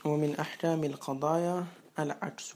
ومن أحكام القضايا العكس،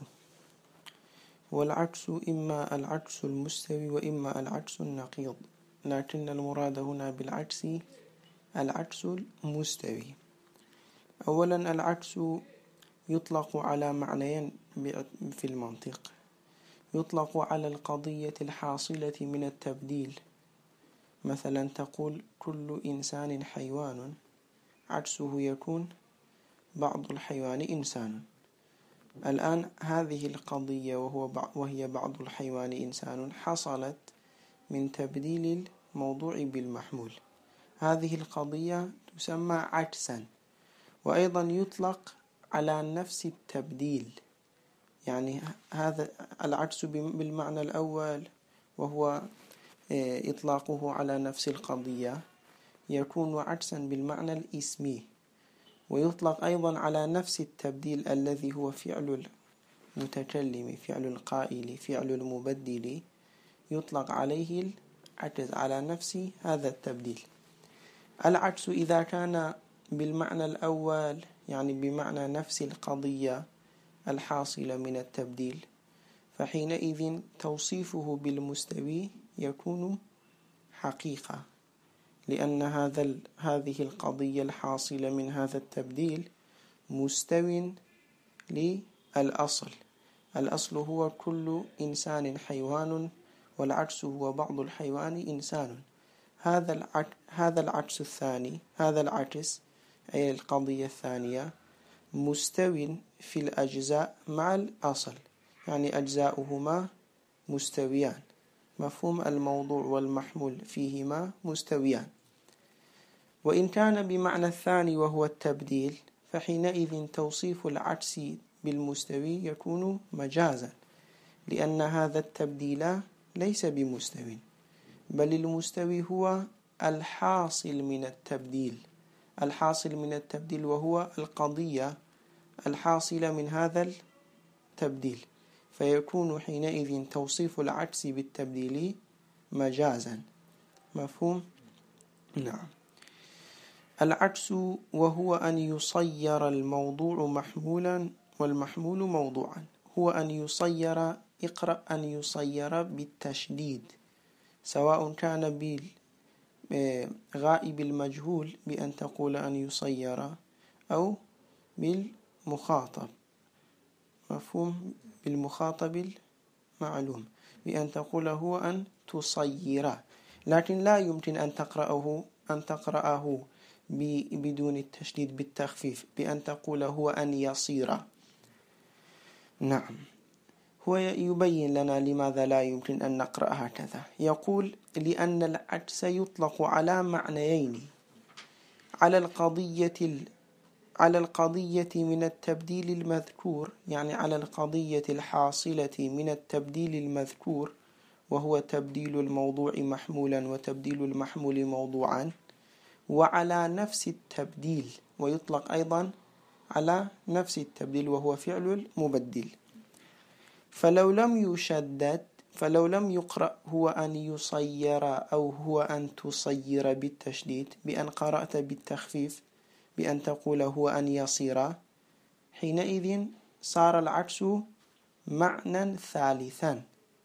والعكس إما العكس المستوي وإما العكس النقيض، لكن المراد هنا بالعكس العكس المستوي. أولا العكس يطلق على معنيين في المنطق، يطلق على القضية الحاصلة من التبديل، مثلا تقول كل إنسان حيوان، عكسه يكون بعض الحيوان إنسان. الآن هذه القضية وهي بعض الحيوان إنسان حصلت من تبديل الموضوع بالمحمول، هذه القضية تسمى عكسا. وأيضا يطلق على نفس التبديل، يعني هذا العكس بالمعنى الأول وهو إطلاقه على نفس القضية يكون عكسا بالمعنى الاسمي، ويطلق أيضا على نفس التبديل الذي هو فعل المتكلم، فعل القائل، فعل المبدل، يطلق عليه العكس على نفس هذا التبديل. العكس إذا كان بالمعنى الأول يعني بمعنى نفس القضية الحاصلة من التبديل، فحينئذ توصيفه بالمستوي يكون حقيقة، لأن هذه القضية الحاصلة من هذا التبديل مستوٍ للأصل. الأصل هو كل إنسان حيوان، والعكس هو بعض الحيوان إنسان. هذا العكس الثاني، هذا العكس أي القضية الثانية مستوٍ في الأجزاء مع الأصل، يعني أجزاؤهما مستويان، مفهوم الموضوع والمحمول فيهما مستويان. وإن كان بمعنى الثاني وهو التبديل، فحينئذ توصيف العكس بالمستوي يكون مجازا، لأن هذا التبديل ليس بمستوي، بل المستوي هو الحاصل من التبديل، الحاصل من التبديل وهو القضية الحاصلة من هذا التبديل، فيكون حينئذ توصيف العكس بالتبديل مجازا. مفهوم؟ نعم. العكس وهو أن يصير الموضوع محمولا والمحمول موضوعا، هو أن يصير، اقرأ أن يصير بالتشديد، سواء كان بالغائب المجهول بأن تقول أن يصير، أو بالمخاطب، مفهوم، بالمخاطب المعلوم بأن تقول هو أن تصير، لكن لا يمكن أن تقرأه بدون التشديد بالتخفيف بأن تقول هو أن يصير. نعم، هو يبين لنا لماذا لا يمكن أن نقرأ هكذا. يقول لأن العكس يطلق على معنيين، على القضية من التبديل المذكور، يعني على القضية الحاصلة من التبديل المذكور وهو تبديل الموضوع محمولا وتبديل المحمول موضوعا، وعلى نفس التبديل، ويطلق أيضا على نفس التبديل وهو فعل المبدل. فلو لم يقرأ هو أن يصير أو هو أن تصير بالتشديد، بأن قرأت بالتخفيف بأن تقول هو أن يصير، حينئذ صار العكس معنى ثالثا.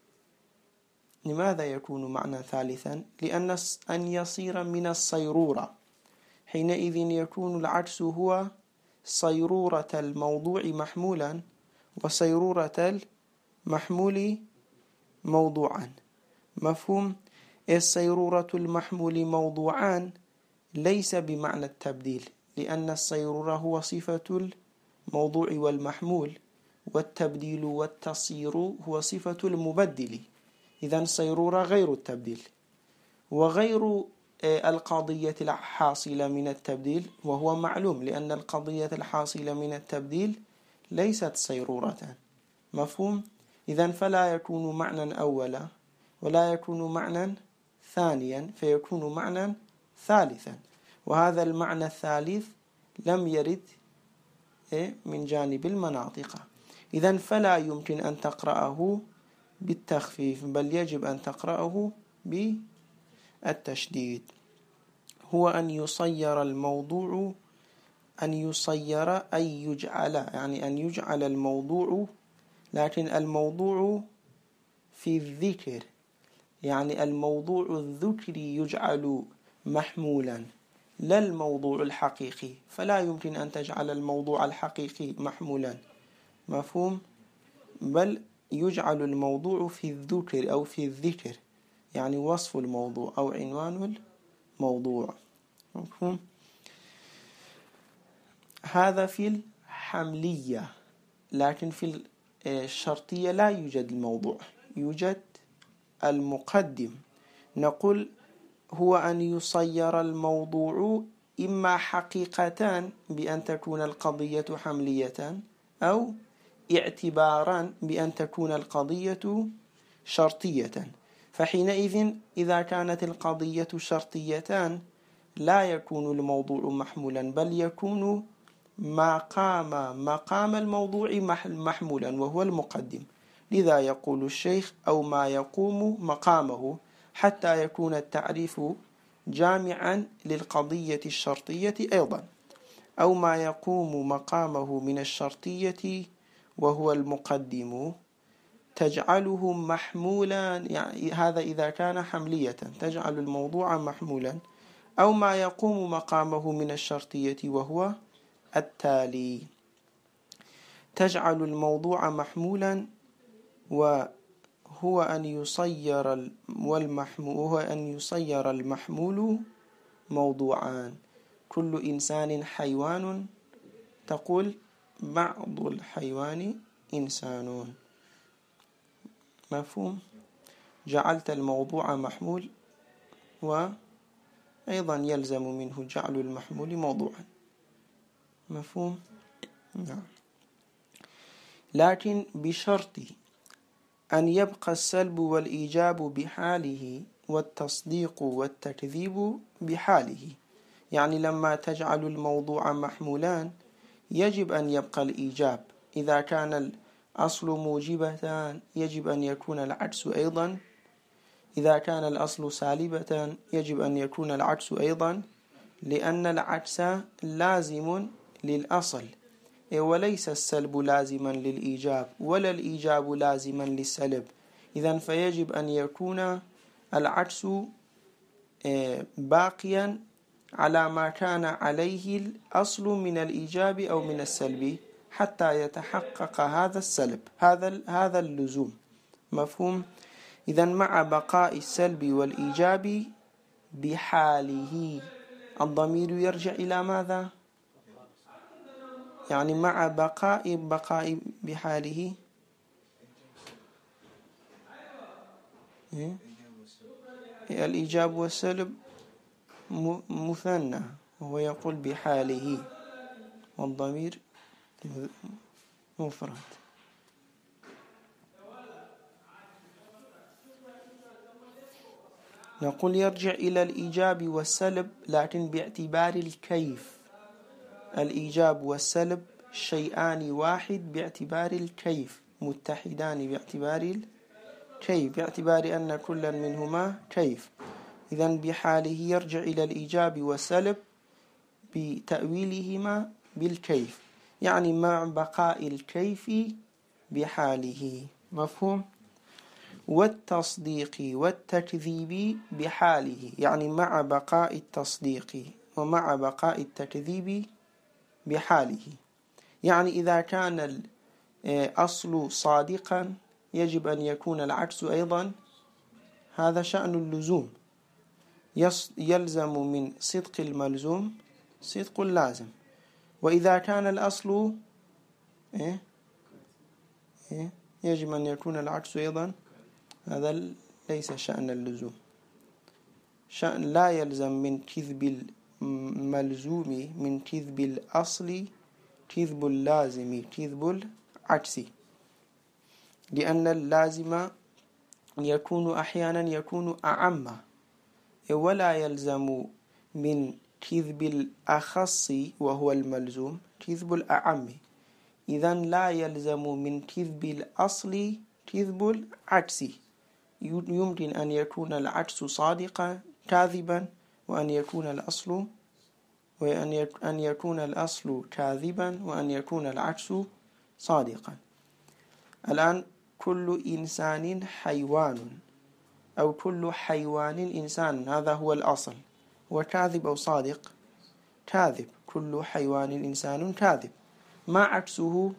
لماذا يكون معنى ثالثا؟ لأن أن يصير من الصيرورة، حينئذ يكون العكس هو صيرورة الموضوع محمولا وصيرورة المحمول موضوعا. مفهوم؟ الصيرورة المحمول موضوعان ليس بمعنى التبديل، لأن الصيرورة هو صفة الموضوع والمحمول، والتبديل والتصير هو صفة المبدل. إذن صيرورة غير التبديل وغير القضية الحاصلة من التبديل، وهو معلوم لأن القضية الحاصلة من التبديل ليست صيرورة. مفهوم؟ إذن فلا يكون معنى أولا ولا يكون معنى ثانيا، فيكون معنى ثالثا، وهذا المعنى الثالث لم يرد من جانب المناطق. إذن فلا يمكن أن تقرأه بالتخفيف، بل يجب أن تقرأه بالتشديد. هو أن يصير الموضوع أن يصير أي يجعل، يعني أن يجعل الموضوع، لكن الموضوع في الذكر، يعني الموضوع الذكري يجعل محمولا لا الموضوع الحقيقي، فلا يمكن أن تجعل الموضوع الحقيقي محمولا، مفهوم؟ بل يجعل الموضوع في الذكر أو في الذكر، يعني وصف الموضوع أو عنوان الموضوع، مفهوم؟ هذا في الحملية، لكن في الشرطية لا يوجد الموضوع، يوجد المقدم. نقول هو أن يصير الموضوع إما حقيقة بأن تكون القضية حملية، أو اعتبارا بأن تكون القضية شرطية. فحينئذ إذا كانت القضية شرطية لا يكون الموضوع محمولا، بل يكون مقام الموضوع محمولا وهو المقدم. لذا يقول الشيخ أو ما يقوم مقامه، حتى يكون التعريف جامعا للقضية الشرطية أيضا، أو ما يقوم مقامه من الشرطية وهو المقدم تجعله محمولا، يعني هذا إذا كان حملية تجعل الموضوع محمولا، أو ما يقوم مقامه من الشرطية وهو التالي تجعل الموضوع محمولا، وهو أن يصير المحمول موضوعان. كل إنسان حيوان، تقول بعض الحيوان إنسان، مفهوم؟ جعلت الموضوع محمول، وأيضا يلزم منه جعل المحمول موضوعا، مفهوم؟ نعم. لكن بشرط أن يبقى السلب والإيجاب بحاله والتصديق والتكذيب بحاله. يعني لما تجعل الموضوع محمولان يجب أن يبقى الإيجاب، إذا كان الأصل موجبة يجب أن يكون العكس أيضا، إذا كان الأصل سالبة يجب أن يكون العكس أيضا، لأن العكس لازم للأصل، وليس السلب لازما للإيجاب ولا الإيجاب لازما للسلب. إذن فيجب أن يكون العكس باقيا على ما كان عليه الأصل من الإيجاب أو من السلب، حتى يتحقق هذا السلب، هذا اللزوم، مفهوم؟ إذن مع بقاء السلب والإيجاب بحاله، الضمير يرجع إلى ماذا؟ يعني مع بقاء بحاله، الإيجاب والسلب مثنى، وهو يقول بحاله، والضمير مفرد. نقول يرجع إلى الإيجاب والسلب، لكن باعتبار الكيف. الإيجاب والسلب شيئان واحد باعتبار الكيف، متحدان باعتبار الكيف، باعتبار أن كل منهما كيف. إذن بحاله يرجع إلى الإيجاب والسلب بتأويلهما بالكيف، يعني مع بقاء الكيف بحاله، مفهوم؟ والتصديق والتكذيب بحاله، يعني مع بقاء التصديق ومع بقاء التكذيب بحاله. يعني إذا كان الأصل صادقا يجب أن يكون العكس أيضا، هذا شأن اللزوم، يلزم من صدق الملزوم صدق اللازم. وإذا كان الأصل يجب أن يكون العكس أيضا، هذا ليس شأن اللزوم. شأن لا يلزم من كذب الملزوم من كذب الأصل كذب اللازم كذب العكس، لأن اللازم يكون أحيانا يكون أعم، ولا يلزم من كذب الأخص وهو الملزوم كذب الأعم. إذن لا يلزم من كذب الأصل كذب العكس، يمكن أن يكون العكس صادقا كاذبا، وأن يكون الأصل وأن يكون الأصل كاذبا وأن يكون العكس صادقا. الآن كل إنسان حيوان أو كل حيوان إنسان، هذا هو الأصل. وكاذب أو صادق؟ كاذب. كل حيوان إنسان كاذب. ما عكسه؟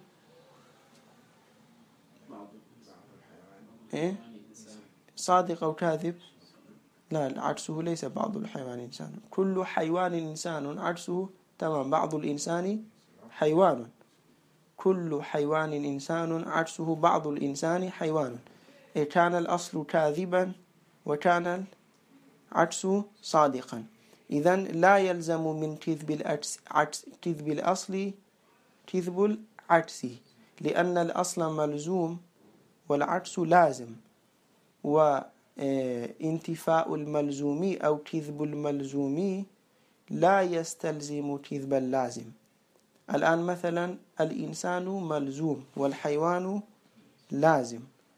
إيه؟ صادق أو كاذب؟ لا، عكسه ليس بعض الحيوان إنسان. كل حيوان إنسان عكسه تمام بعض الإنسان حيوان. كل حيوان إنسان عكسه بعض الإنسان حيوان. كان الأصل كاذبا وكان العكس صادقا. إذن لا يلزم من كذب الأصل كذب العكس، لأن الأصل ملزوم والعكس لازم، وانتفاء الملزوم أو كذب الملزوم لا يستلزم كذب اللازم. الآن مثلا الإنسان ملزوم والحيوان لازم.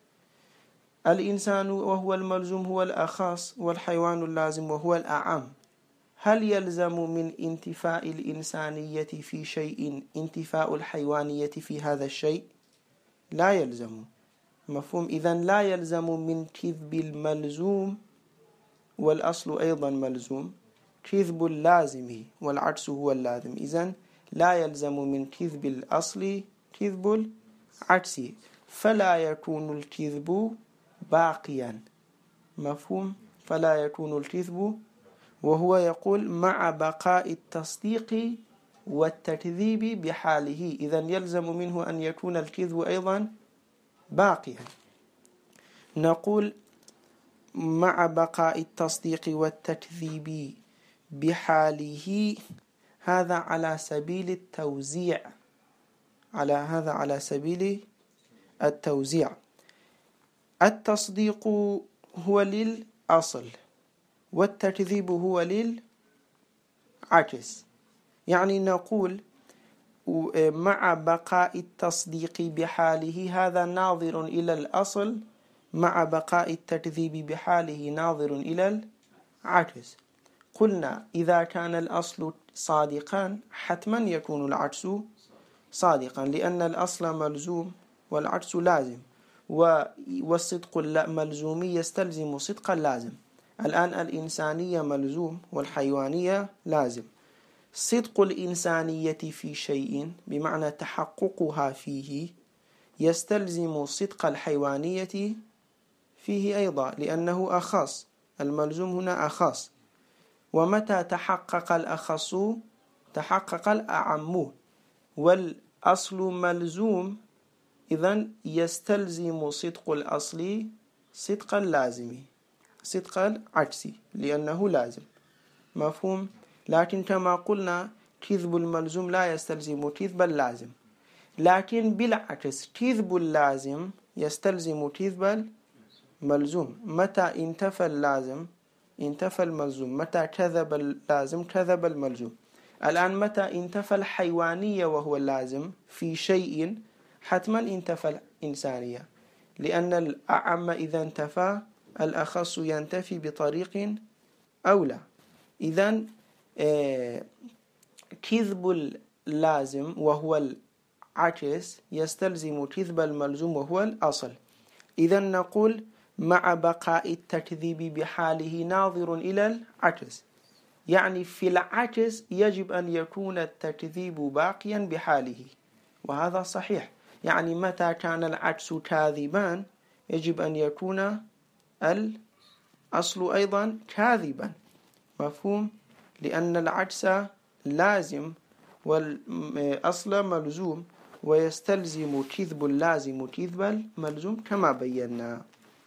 الإنسان وهو الملزوم هو الأخص والحيوان اللازم وهو الأعم. هل يلزم من انتفاء الإنسانية في شيء انتفاء الحيوانية في هذا الشيء؟ لا يلزم. مفهوم؟ إذن لا يلزم من كذب الملزوم والأصل أيضا ملزوم كذب اللازم والعكس هو اللازم. إذن لا يلزم من كذب الأصل كذب العكس، فلا يكون الكذب باقيا. مفهوم؟ فلا يكون الكذب، وهو يقول مع بقاء التصديق والتكذيب بحاله. إذن يلزم منه أن يكون الكذب أيضا باقيا. نقول مع بقاء التصديق والتكذيب بحاله، هذا على سبيل التوزيع. على سبيل التوزيع. التصديق هو للأصل والتكذيب هو للعكس. يعني نقول مع بقاء التصديق بحاله هذا ناظر إلى الأصل، مع بقاء التكذيب بحاله ناظر إلى العكس. قلنا إذا كان الأصل صادقا حتما يكون العكس صادقا، لأن الأصل ملزوم والعكس لازم، والصدق الملزومي يستلزم صدق اللازم. الآن الإنسانية ملزوم والحيوانية لازم. صدق الإنسانية في شيء بمعنى تحققها فيه يستلزم صدق الحيوانية فيه أيضا، لأنه أخص. الملزوم هنا أخص، ومتى تحقق الأخص تحقق الأعم، والأصل ملزوم، إذن يستلزم صدق الأصل صدق اللازم صدق العكس لأنه لازم. مفهوم؟ لكن كما قلنا كذب الملزوم لا يستلزم كذب اللازم، لكن بالعكس كذب اللازم يستلزم كذب الملزوم. متى انتفى اللازم انتفى الملزوم، متى كذب اللازم كذب الملزوم. الآن متى انتفى الحيوانية وهو اللازم في شيء حتما انتفى الإنسانية، لأن الأعم إذا انتفى الأخص ينتفي بطريق أولى. إذن كذب اللازم وهو العكس يستلزم كذب الملزوم وهو الأصل. إذن نقول مع بقاء التكذيب بحاله ناظر إلى العكس، يعني في العكس يجب أن يكون التكذيب باقيا بحاله، وهذا صحيح. يعني متى كان العكس كاذبا يجب أن يكون الأصل أيضا كاذبا. مفهوم؟ لأن العكس لازم والأصل ملزوم، ويستلزم كذب اللازم كذب الملزوم كما بينا.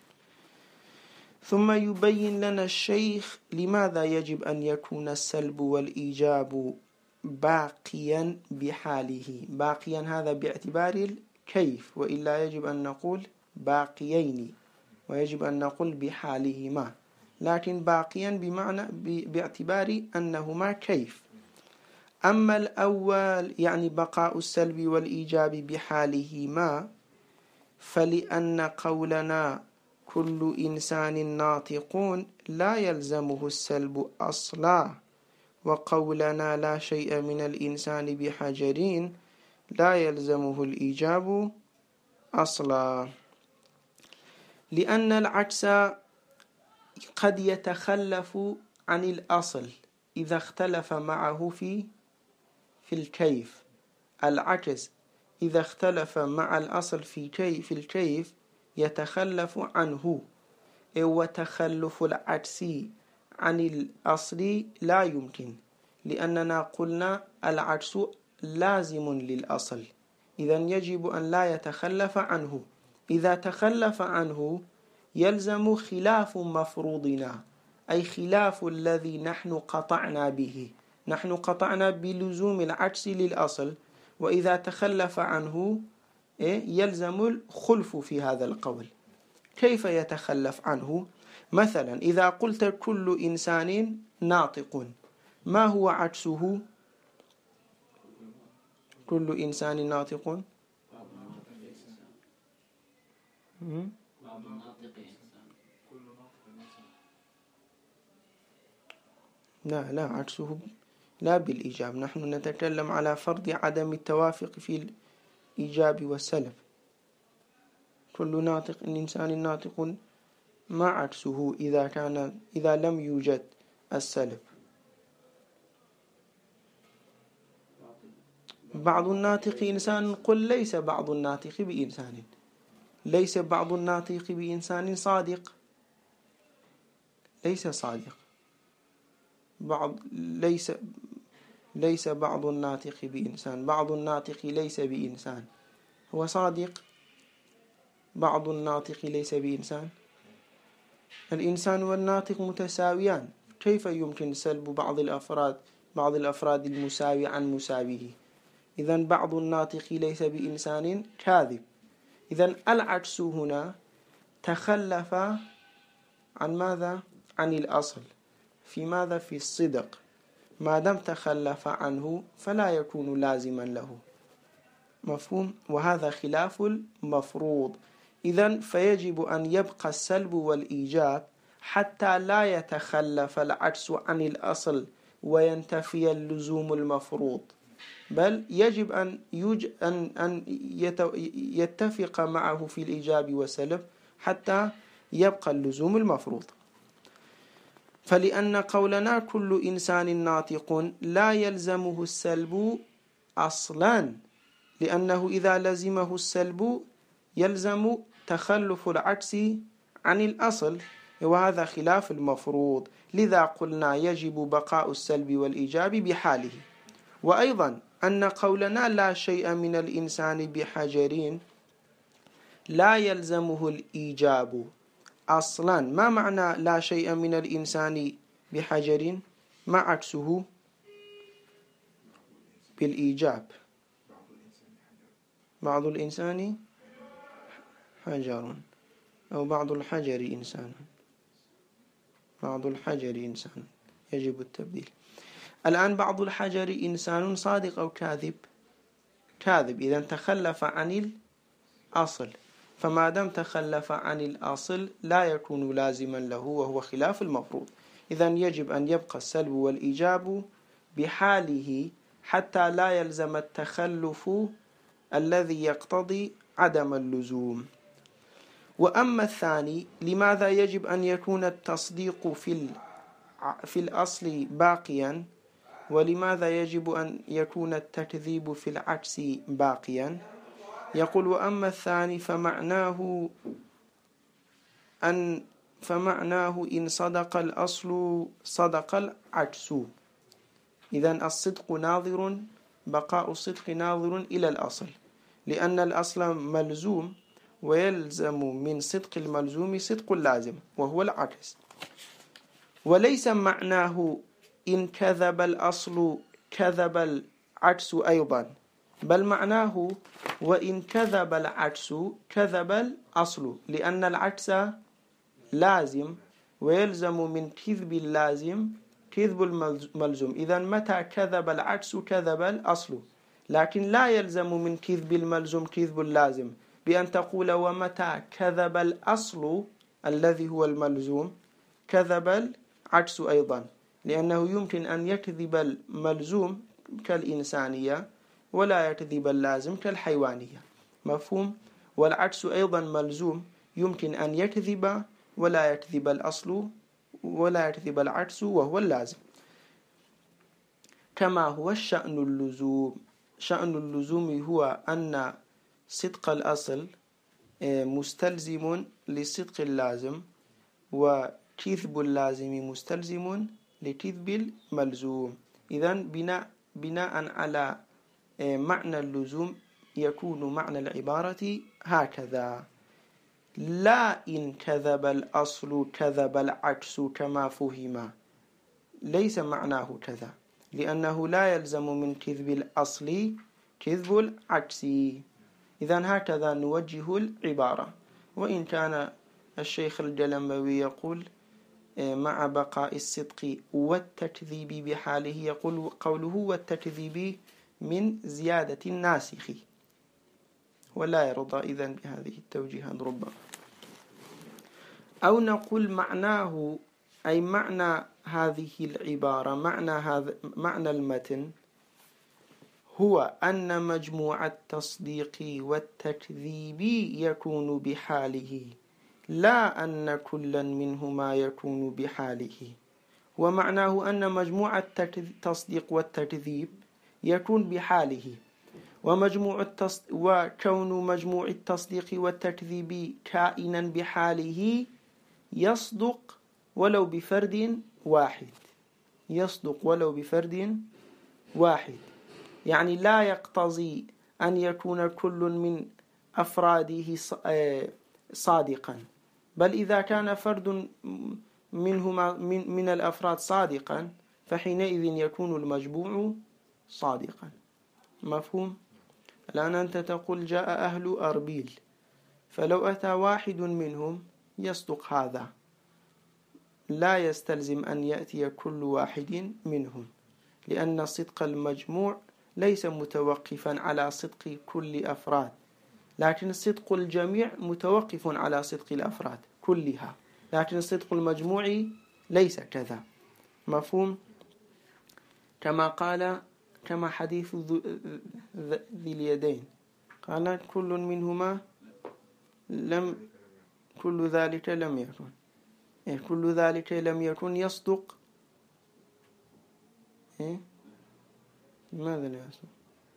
ثم يبين لنا الشيخ لماذا يجب أن يكون السلب والإيجاب باقيا بحاله. باقيا هذا باعتبار الكيف، وإلا يجب أن نقول باقيين، ويجب أن نقول بحالهما، لكن باقيا بمعنى باعتبار أنهما كيف. أما الأول يعني بقاء السلب والإيجاب بحالهما، فلأن قولنا كل إنسان ناطق لا يلزمه السلب أصلا، وقولنا لا شيء من الإنسان بحجر لا يلزمه الإيجاب أصلا، لأن العكس قد يتخلف عن الأصل إذا اختلف معه في الكيف. العكس إذا اختلف مع الأصل في الكيف يتخلف عنه، وتخلف العكس عن الأصل لا يمكن، لأننا قلنا العكس لازم للأصل، إذن يجب أن لا يتخلف عنه. إذا تخلف عنه يلزم خلاف مفروضنا، أي خلاف الذي نحن قطعنا به. نحن قطعنا بلزوم العكس للأصل، وإذا تخلف عنه يلزم الخلف في هذا القول. كيف يتخلف عنه؟ مثلا إذا قلت كل إنسان ناطق، ما هو عكسه؟ كل إنسان ناطق. لا عكسه لا بالإيجاب، نحن نتكلم على فرض عدم التوافق في الإيجاب والسلب. كل ناطق إنسان ناطق، ما عكسه إذا لم يوجد السلب؟ بعض الناطق إنسان، قل ليس بعض الناطق بإنسان، ليس بعض الناطق بإنسان صادق، ليس صادق. ليس بعض الناطق بإنسان، بعض الناطق ليس بإنسان، هو صادق. بعض الناطق ليس بإنسان. الإنسان والناطق متساويان، كيف يمكن سلب بعض الأفراد المساوي عن مساويه؟ إذن بعض الناطق ليس بإنسان كاذب. إذن العكس هنا تخلف عن ماذا؟ عن الأصل. في ماذا؟ في الصدق. ما دام تخلف عنه فلا يكون لازما له. مفهوم؟ وهذا خلاف المفروض. إذن فيجب أن يبقى السلب والإيجاب حتى لا يتخلف العكس عن الأصل وينتفي اللزوم المفروض، بل يجب أن يتفق معه في الإيجاب والسلب حتى يبقى اللزوم المفروض. فلأن قولنا كل إنسان ناطق لا يلزمه السلب أصلا، لأنه إذا لزمه السلب يلزم تخلف العكس عن الأصل، وهذا خلاف المفروض. لذا قلنا يجب بقاء السلب والإيجاب بحاله. وأيضا أن قولنا لا شيء من الإنسان بحجر لا يلزمه الإيجاب أصلا. ما معنى لا شيء من الإنسان بحجر؟ ما عكسه بالإيجاب؟ بعض الإنسان حجر، أو بعض الحجر إنسان. بعض الحجر إنسان يجب التبديل. الآن بعض الحجر إنسان صادق أو كاذب؟ كاذب. إذن تخلف عن الأصل، فما دام تخلف عن الأصل لا يكون لازما له، وهو خلاف المفروض. إذن يجب أن يبقى السلب والإيجاب بحاله حتى لا يلزم التخلف الذي يقتضي عدم اللزوم. وأما الثاني، لماذا يجب أن يكون التصديق في الأصل باقيا، ولماذا يجب أن يكون التكذيب في العكس باقيا؟ يقول وأما الثاني فمعناه إن صدق الأصل صدق العكس. إذن الصدق ناظر، بقاء الصدق ناظر إلى الأصل، لأن الأصل ملزوم، ويلزم من صدق الملزوم صدق اللازم، وهو العكس. وليس معناه إن كذب الأصل كذب العكس أيضا، بل معناه وإن كذب العكس كذب الأصل، لأن العكس لازم، ويلزم من كذب اللازم كذب الملزوم. إذن متى كذب العكس كذب الأصل، لكن لا يلزم من كذب الملزوم كذب اللازم، بأن تقول ومتى كذب الأصل الذي هو الملزوم كذب العكس أيضا. لأنه يمكن أن يكذب الملزوم كالإنسانية ولا يكذب اللازم كالحيوانية. مفهوم؟ والعكس أيضا ملزوم يمكن أن يكذب ولا يكذب الأصل ولا يكذب العكس وهو اللازم. كما هو الشأن اللزوم. شأن اللزوم هو أن صدق الأصل مستلزم لصدق اللازم، وكذب اللازم مستلزم لكذب الملزوم. إذن بناء على معنى اللزوم يكون معنى العبارة هكذا: لا إن كذب الأصل كذب العكس كما فهم. ليس معناه كذا، لأنه لا يلزم من كذب الأصل كذب العكس. إذن هكذا نوجه العبارة. وإن كان الشيخ الجلمبوي يقول مع بقاء الصدق والتكذيب بحاله، يقول قوله والتكذيب من زيادة الناسخ، ولا يرضى إذن بهذه التوجيهات ربما. أو نقول معناه، أي معنى هذه العبارة، معنى المتن هو أن مجموع التصديق والتكذيب يكون بحاله، لا أن كلا منهما يكون بحاله. ومعناه أن مجموع التصديق والتكذيب يكون بحاله، وكون مجموع التصديق والتكذيب كائنا بحاله يصدق ولو بفرد واحد. يصدق ولو بفرد واحد، يعني لا يقتضي أن يكون كل من أفراده صادقا، بل إذا كان فرد منهما من الأفراد صادقا فحينئذ يكون المجموع صادقا. مفهوم؟ الآن أنت تقول جاء أهل أربيل، فلو أتى واحد منهم يصدق هذا، لا يستلزم أن يأتي كل واحد منهم، لأن صدق المجموع ليس متوقفا على صدق كل أفراد، لكن صدق الجميع متوقف على صدق الأفراد كلها، لكن صدق المجموع ليس كذا. مفهوم؟ كما حديث ذي اليدين، قال كل منهما كل ذلك لم يكن، كل ذلك لم يكن يصدق. ماذا لا يصدق؟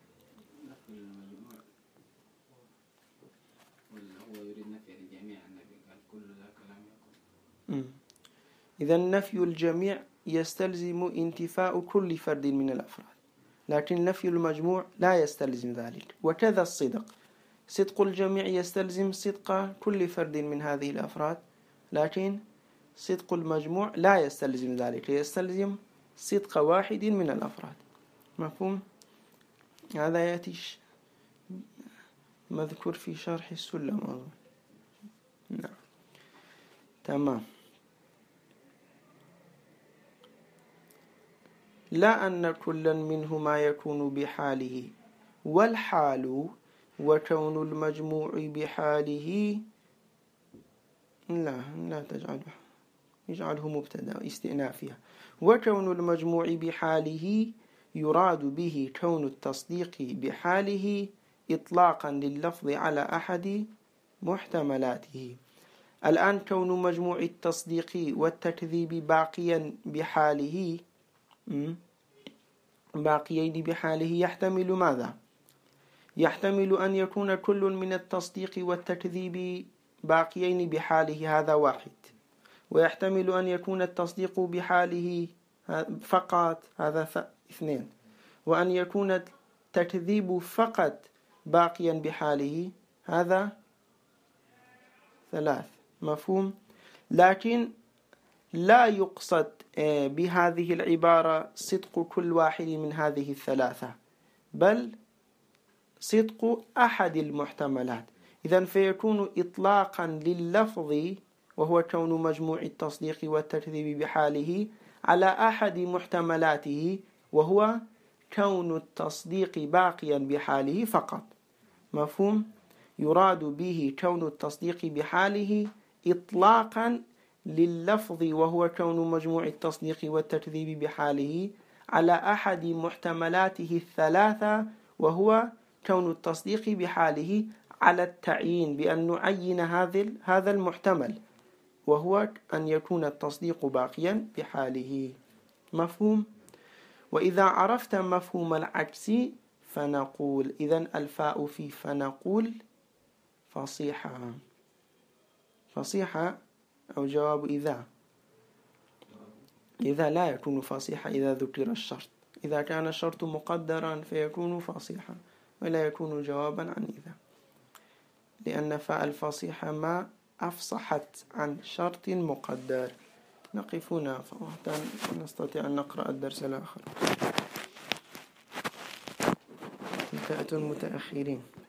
هو يريد نفي الجميع، قال كل ذلك لم يكن. إذا نفي الجميع يستلزم انتفاء كل فرد من الأفراد، لكن نفي المجموع لا يستلزم ذلك. وكذا الصدق، صدق الجميع يستلزم صدق كل فرد من هذه الأفراد، لكن صدق المجموع لا يستلزم ذلك، يستلزم صدق واحد من الأفراد. مفهوم؟ هذا يأتي مذكور في شرح السلم أظن. نعم، تمام. لا أن كلا منهما يكون بحاله، والحال وكون المجموع بحاله لا اجعله مبتدا استئنافها. وكون المجموع بحاله يراد به كون التصديق بحاله إطلاقا لللفظ على أحد محتملاته. الآن كون مجموع التصديق والتكذيب باقيا بحاله، باقيين بحاله، يحتمل ماذا؟ يحتمل أن يكون كل من التصديق والتكذيب باقيين بحاله، هذا واحد، ويحتمل أن يكون التصديق بحاله فقط، هذا اثنين، وأن يكون التكذيب فقط باقيا بحاله، هذا ثلاث. مفهوم؟ لكن لا يقصد بهذه العبارة صدق كل واحد من هذه الثلاثة، بل صدق أحد المحتملات. إذن فيكون إطلاقا لللفظ، وهو كون مجموع التصديق والتكذيب بحاله، على أحد محتملاته، وهو كون التصديق باقيا بحاله فقط. مفهوم؟ يراد به كون التصديق بحاله إطلاقا لللفظ وهو كون مجموع التصديق والتكذيب بحاله على أحد محتملاته الثلاثة، وهو كون التصديق بحاله على التعيين، بأن نعين هذا المحتمل، وهو أن يكون التصديق باقيا بحاله. مفهوم؟ وإذا عرفت مفهوم العكس فنقول، إذن الفاء في فنقول فصيحة. فصيحة أو جواب إذا لا يكون فصيحة إذا ذكر الشرط. إذا كان الشرط مقدرا فيكون فصيحة، ولا يكون جوابا عن إذا، لأن فاء الفصيحة ما أفصحت عن شرط مقدر. نقف هنا حتى نستطيع أن نقرأ الدرس الآخر. انتهت المتأخرين.